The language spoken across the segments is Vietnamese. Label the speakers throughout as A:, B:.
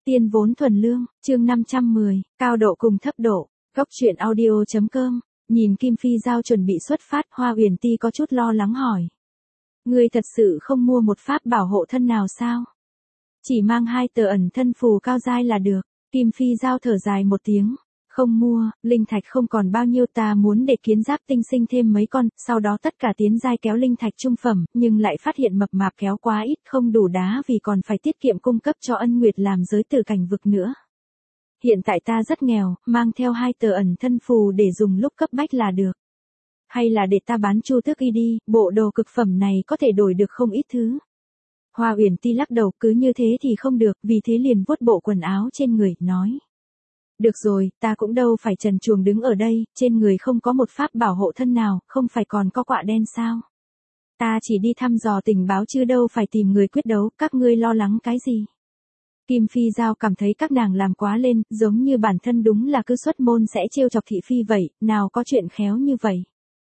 A: Tiên vốn thuần lương, chương 510, cao độ cùng thấp độ, góc truyện audio.com, nhìn Kim Phi Giao chuẩn bị xuất phát, Hoa Uyển Ti có chút lo lắng hỏi. Ngươi thật sự không mua một pháp bảo hộ thân nào sao? Chỉ mang 2 tờ ẩn thân phù cao giai là được, Kim Phi Giao thở dài một tiếng. Không mua, linh thạch không còn bao nhiêu, ta muốn để kiến giáp tinh sinh thêm mấy con, sau đó tất cả tiến giai kéo linh thạch trung phẩm, nhưng lại phát hiện mập mạp kéo quá ít, không đủ đá vì còn phải tiết kiệm cung cấp cho Ân Nguyệt làm giới tử cảnh vực nữa. Hiện tại ta rất nghèo, mang theo 2 tờ ẩn thân phù để dùng lúc cấp bách là được. Hay là để ta bán Chu Tước Y đi, bộ đồ cực phẩm này có thể đổi được không ít thứ. Hoa Uyển Ti lắc đầu, cứ như thế thì không được, vì thế liền vuốt bộ quần áo trên người, nói. Được rồi, ta cũng đâu phải trần truồng đứng ở đây, trên người không có một pháp bảo hộ thân nào, không phải còn có quạ đen sao? Ta chỉ đi thăm dò tình báo chứ đâu phải tìm người quyết đấu, các ngươi lo lắng cái gì? Kim Phi Giao cảm thấy các nàng làm quá lên, giống như bản thân đúng là cứ xuất môn sẽ trêu chọc thị phi vậy, nào có chuyện khéo như vậy.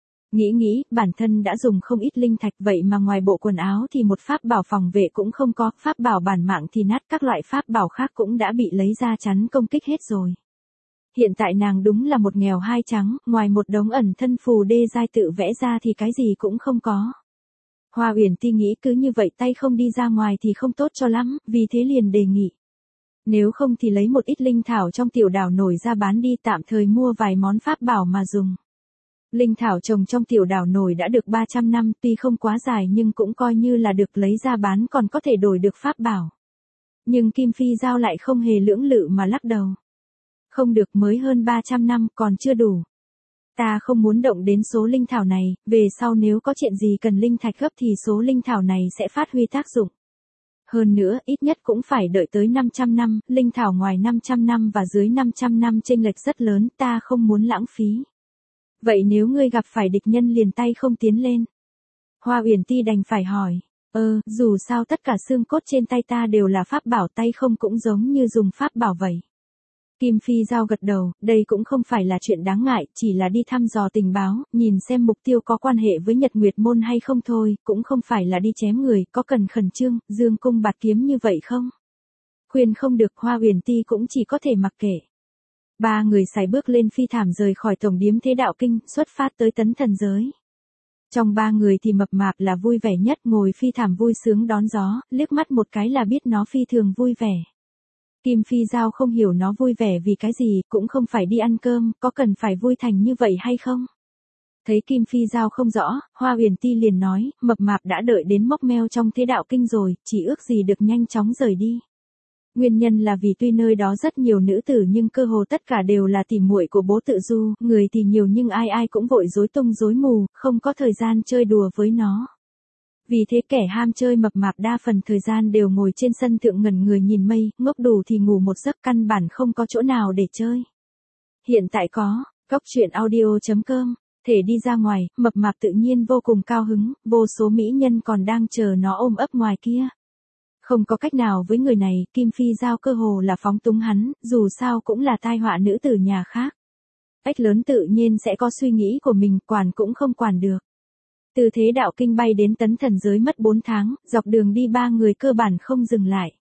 A: Nghĩ, bản thân đã dùng không ít linh thạch vậy mà ngoài bộ quần áo thì một pháp bảo phòng vệ cũng không có, pháp bảo bản mạng thì nát, các loại pháp bảo khác cũng đã bị lấy ra chắn công kích hết rồi. Hiện tại nàng đúng là một nghèo hai trắng, ngoài một đống ẩn thân phù đê giai tự vẽ ra thì cái gì cũng không có. Hoa Uyển Ti nghĩ cứ như vậy tay không đi ra ngoài thì không tốt cho lắm, vì thế liền đề nghị. Nếu không thì lấy một ít linh thảo trong tiểu đảo nổi ra bán đi, tạm thời mua vài món pháp bảo mà dùng. Linh thảo trồng trong tiểu đảo nổi đã được 300 năm, tuy không quá dài nhưng cũng coi như là được lấy ra bán, còn có thể đổi được pháp bảo. Nhưng Kim Phi Giao lại không hề lưỡng lự mà lắc đầu. Không được, mới hơn 300 năm, còn chưa đủ. Ta không muốn động đến số linh thảo này, về sau nếu có chuyện gì cần linh thạch gấp thì số linh thảo này sẽ phát huy tác dụng. Hơn nữa, ít nhất cũng phải đợi tới 500 năm, linh thảo ngoài 500 năm và dưới 500 năm chênh lệch rất lớn, ta không muốn lãng phí. Vậy nếu ngươi gặp phải địch nhân liền tay không tiến lên? Hoa Uyển Ti đành phải hỏi. Dù sao tất cả xương cốt trên tay ta đều là pháp bảo, tay không cũng giống như dùng pháp bảo vậy. Kim Phi Giao gật đầu, đây cũng không phải là chuyện đáng ngại, chỉ là đi thăm dò tình báo, nhìn xem mục tiêu có quan hệ với Nhật Nguyệt Môn hay không thôi, cũng không phải là đi chém người, có cần khẩn trương, dương cung bạt kiếm như vậy không? Khuyên không được, Hoa Uyển Ti cũng chỉ có thể mặc kệ. 3 người sải bước lên phi thảm rời khỏi tổng điếm Thế Đạo Kinh, xuất phát tới Tấn Thần Giới. Trong 3 người thì mập mạp là vui vẻ nhất, ngồi phi thảm vui sướng đón gió, liếc mắt một cái là biết nó phi thường vui vẻ. Kim Phi Giao không hiểu nó vui vẻ vì cái gì, cũng không phải đi ăn cơm, có cần phải vui thành như vậy hay không? Thấy Kim Phi Giao không rõ, Hoa Uyển Ti liền nói, mập mạp đã đợi đến móc meo trong Thế Đạo Kinh rồi, chỉ ước gì được nhanh chóng rời đi. Nguyên nhân là vì tuy nơi đó rất nhiều nữ tử nhưng cơ hồ tất cả đều là tỉ muội của Bố Tự Du, người thì nhiều nhưng ai cũng vội rối tung rối mù, không có thời gian chơi đùa với nó. Vì thế kẻ ham chơi mập mạp đa phần thời gian đều ngồi trên sân thượng ngẩn người nhìn mây, ngốc đủ thì ngủ một giấc, căn bản không có chỗ nào để chơi. Hiện tại có, góc truyện audio.com, thể đi ra ngoài, mập mạp tự nhiên vô cùng cao hứng, vô số mỹ nhân còn đang chờ nó ôm ấp ngoài kia. Không có cách nào với người này, Kim Phi Giao cơ hồ là phóng túng hắn, dù sao cũng là tai họa nữ tử nhà khác. Ếch lớn tự nhiên sẽ có suy nghĩ của mình, quản cũng không quản được. Từ Thế Đạo Kinh bay đến Tấn Thần Giới mất 4 tháng, dọc đường đi 3 người cơ bản không dừng lại.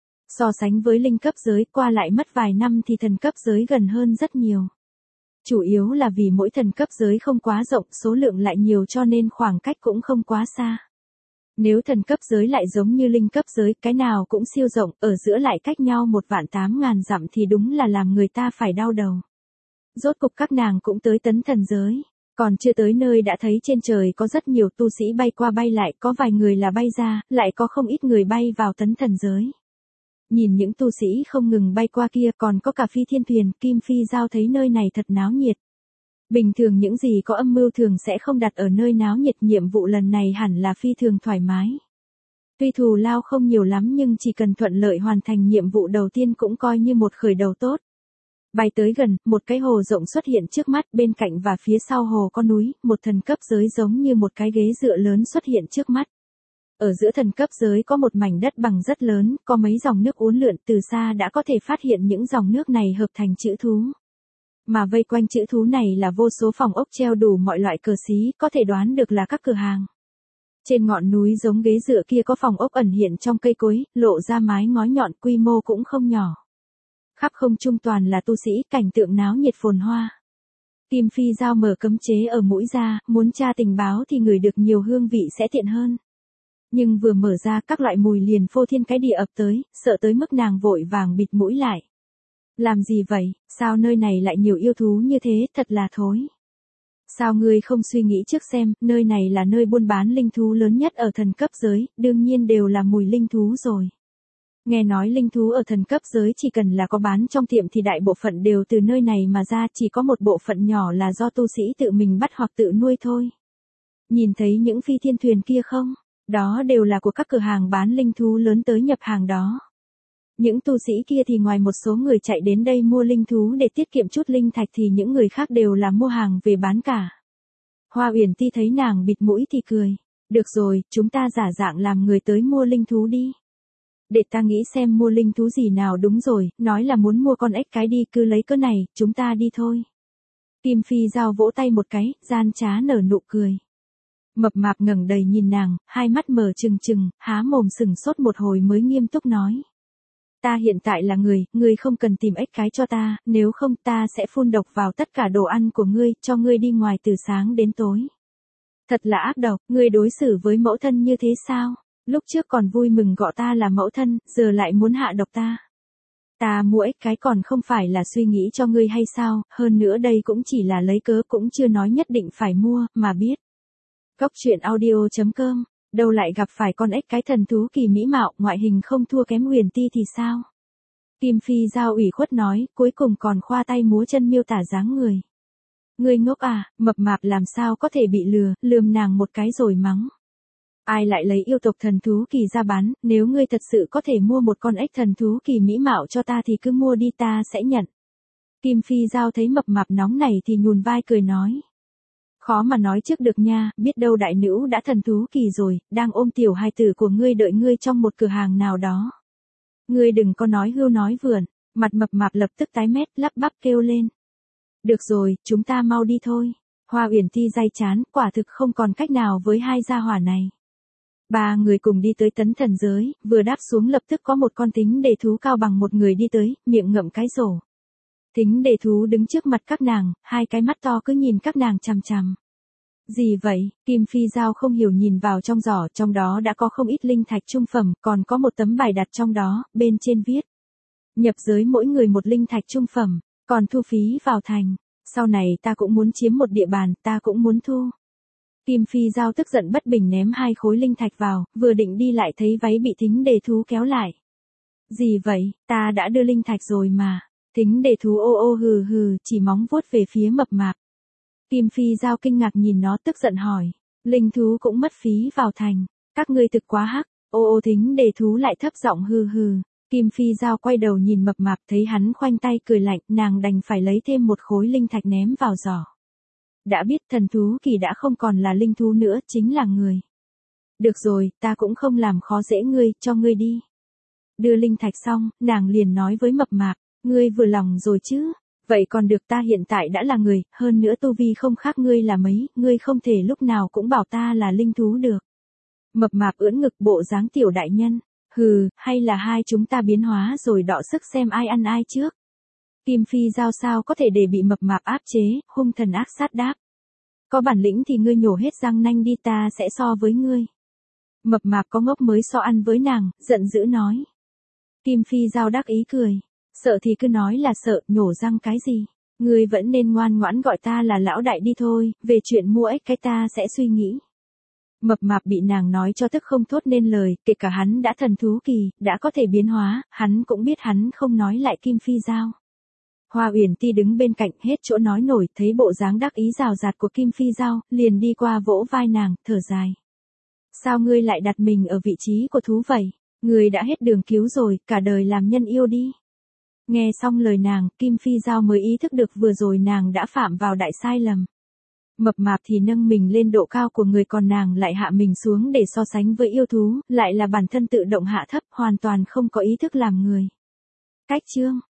A: So sánh với linh cấp giới, qua lại mất vài năm thì thần cấp giới gần hơn rất nhiều. Chủ yếu là vì mỗi thần cấp giới không quá rộng, số lượng lại nhiều cho nên khoảng cách cũng không quá xa. Nếu thần cấp giới lại giống như linh cấp giới, cái nào cũng siêu rộng, ở giữa lại cách nhau 1.800.000 dặm thì đúng là làm người ta phải đau đầu. Rốt cục các nàng cũng tới Tấn Thần Giới. Còn chưa tới nơi đã thấy trên trời có rất nhiều tu sĩ bay qua bay lại, có vài người là bay ra, lại có không ít người bay vào Tấn Thần Giới. Nhìn những tu sĩ không ngừng bay qua kia, còn có cả phi thiên thuyền, Kim Phi Giao thấy nơi này thật náo nhiệt. Bình thường những gì có âm mưu thường sẽ không đặt ở nơi náo nhiệt, nhiệm vụ lần này hẳn là phi thường thoải mái. Tuy thù lao không nhiều lắm nhưng chỉ cần thuận lợi hoàn thành nhiệm vụ đầu tiên cũng coi như một khởi đầu tốt. Bay tới gần, một cái hồ rộng xuất hiện trước mắt, bên cạnh và phía sau hồ có núi, một thần cấp giới giống như một cái ghế dựa lớn xuất hiện trước mắt. Ở giữa thần cấp giới có một mảnh đất bằng rất lớn, có mấy dòng nước uốn lượn, từ xa đã có thể phát hiện những dòng nước này hợp thành chữ thú. Mà vây quanh chữ thú này là vô số phòng ốc treo đủ mọi loại cờ xí, có thể đoán được là các cửa hàng. Trên ngọn núi giống ghế dựa kia có phòng ốc ẩn hiện trong cây cối, lộ ra mái ngói nhọn, quy mô cũng không nhỏ. Khắp không trung toàn là tu sĩ, cảnh tượng náo nhiệt phồn hoa. Kim Phi Giao mở cấm chế ở mũi ra, muốn tra tình báo thì ngửi được nhiều hương vị sẽ tiện hơn. Nhưng vừa mở ra các loại mùi liền phô thiên cái địa ập tới, sợ tới mức nàng vội vàng bịt mũi lại. Làm gì vậy, sao nơi này lại nhiều yêu thú như thế, thật là thối. Sao ngươi không suy nghĩ trước xem, nơi này là nơi buôn bán linh thú lớn nhất ở thần cấp giới, đương nhiên đều là mùi linh thú rồi. Nghe nói linh thú ở thần cấp giới chỉ cần là có bán trong tiệm thì đại bộ phận đều từ nơi này mà ra, chỉ có một bộ phận nhỏ là do tu sĩ tự mình bắt hoặc tự nuôi thôi. Nhìn thấy những phi thiên thuyền kia không? Đó đều là của các cửa hàng bán linh thú lớn tới nhập hàng đó. Những tu sĩ kia thì ngoài một số người chạy đến đây mua linh thú để tiết kiệm chút linh thạch thì những người khác đều là mua hàng về bán cả. Hoa Uyển Ti thấy nàng bịt mũi thì cười. Được rồi, chúng ta giả dạng làm người tới mua linh thú đi. Để ta nghĩ xem mua linh thú gì nào, đúng rồi, nói là muốn mua con ếch cái đi, cứ lấy cớ này, chúng ta đi thôi. Kim Phi Giao vỗ tay một cái, gian trá nở nụ cười. Mập mạp ngẩng đầy nhìn nàng, hai mắt mở trừng trừng, há mồm sừng sốt một hồi mới nghiêm túc nói. Ta hiện tại là người, ngươi không cần tìm ếch cái cho ta, nếu không ta sẽ phun độc vào tất cả đồ ăn của ngươi, cho ngươi đi ngoài từ sáng đến tối. Thật là ác độc, ngươi đối xử với mẫu thân như thế sao? Lúc trước còn vui mừng gọi ta là mẫu thân, giờ lại muốn hạ độc ta. Ta mua ếch cái còn không phải là suy nghĩ cho ngươi hay sao, hơn nữa đây cũng chỉ là lấy cớ, cũng chưa nói nhất định phải mua, mà biết. Cốc truyện audio.com, đâu lại gặp phải con ếch cái thần thú kỳ mỹ mạo, ngoại hình không thua kém Huyền Ti thì sao? Kim Phi Giao ủy khuất nói, cuối cùng còn khoa tay múa chân miêu tả dáng người. Ngươi ngốc à, mập mạp làm sao có thể bị lừa, lườm nàng một cái rồi mắng. Ai lại lấy yêu tộc thần thú kỳ ra bán, nếu ngươi thật sự có thể mua một con ếch thần thú kỳ mỹ mạo cho ta thì cứ mua đi, ta sẽ nhận. Kim Phi Giao thấy mập mạp nóng này thì nhún vai cười nói. Khó mà nói trước được nha, biết đâu đại nữ đã thần thú kỳ rồi, đang ôm tiểu hài tử của ngươi đợi ngươi trong một cửa hàng nào đó. Ngươi đừng có nói hưu nói vượn, mặt mập mạp lập tức tái mét, lắp bắp kêu lên. Được rồi, chúng ta mau đi thôi. Hoa Uyển Ti day chán, quả thực không còn cách nào với hai gia hỏa này. Ba người cùng đi tới tấn thần giới, vừa đáp xuống lập tức có một con thính đề thú cao bằng một người đi tới, miệng ngậm cái rổ. Thính đề thú đứng trước mặt các nàng, hai cái mắt to cứ nhìn các nàng chằm chằm. Gì vậy? Kim Phi Giao không hiểu nhìn vào trong giỏ, trong đó đã có không ít linh thạch trung phẩm, còn có một tấm bài đặt trong đó, bên trên viết. Nhập giới mỗi người một linh thạch trung phẩm, còn thu phí vào thành. Sau này ta cũng muốn chiếm một địa bàn, ta cũng muốn thu. Kim Phi Giao tức giận bất bình ném hai khối linh thạch vào, vừa định đi lại thấy váy bị thính đề thú kéo lại. Gì vậy, ta đã đưa linh thạch rồi mà. Thính đề thú ô ô hừ hừ, chỉ móng vuốt về phía mập mạp. Kim Phi Giao kinh ngạc nhìn nó tức giận hỏi. Linh thú cũng mất phí vào thành, các ngươi thực quá hắc. Ô ô thính đề thú lại thấp giọng hừ hừ. Kim Phi Giao quay đầu nhìn mập mạp thấy hắn khoanh tay cười lạnh, nàng đành phải lấy thêm một khối linh thạch ném vào giỏ. Đã biết thần thú kỳ đã không còn là linh thú nữa, chính là người. Được rồi, ta cũng không làm khó dễ ngươi, cho ngươi đi. Đưa linh thạch xong, nàng liền nói với mập mạp, ngươi vừa lòng rồi chứ? Vậy còn được, ta hiện tại đã là người, hơn nữa tu vi không khác ngươi là mấy, ngươi không thể lúc nào cũng bảo ta là linh thú được. Mập mạp ưỡn ngực bộ dáng tiểu đại nhân, hừ, hay là hai chúng ta biến hóa rồi đọ sức xem ai ăn ai trước. Kim Phi Giao sao có thể để bị mập mạp áp chế, hung thần ác sát đáp. Có bản lĩnh thì ngươi nhổ hết răng nanh đi, ta sẽ so với ngươi. Mập mạp có ngốc mới so ăn với nàng, giận dữ nói. Kim Phi Giao đắc ý cười. Sợ thì cứ nói là sợ, nhổ răng cái gì. Ngươi vẫn nên ngoan ngoãn gọi ta là lão đại đi thôi, về chuyện mua ếch cái ta sẽ suy nghĩ. Mập mạp bị nàng nói cho tức không thốt nên lời, kể cả hắn đã thần thú kỳ, đã có thể biến hóa, hắn cũng biết hắn không nói lại Kim Phi Giao. Hoa Uyển Ti đứng bên cạnh hết chỗ nói nổi, thấy bộ dáng đắc ý rào rạt của Kim Phi Giao, liền đi qua vỗ vai nàng, thở dài. Sao ngươi lại đặt mình ở vị trí của thú vậy? Ngươi đã hết đường cứu rồi, cả đời làm nhân yêu đi. Nghe xong lời nàng, Kim Phi Giao mới ý thức được vừa rồi nàng đã phạm vào đại sai lầm. Mập mạp thì nâng mình lên độ cao của người, còn nàng lại hạ mình xuống để so sánh với yêu thú, lại là bản thân tự động hạ thấp, hoàn toàn không có ý thức làm người. Cách chương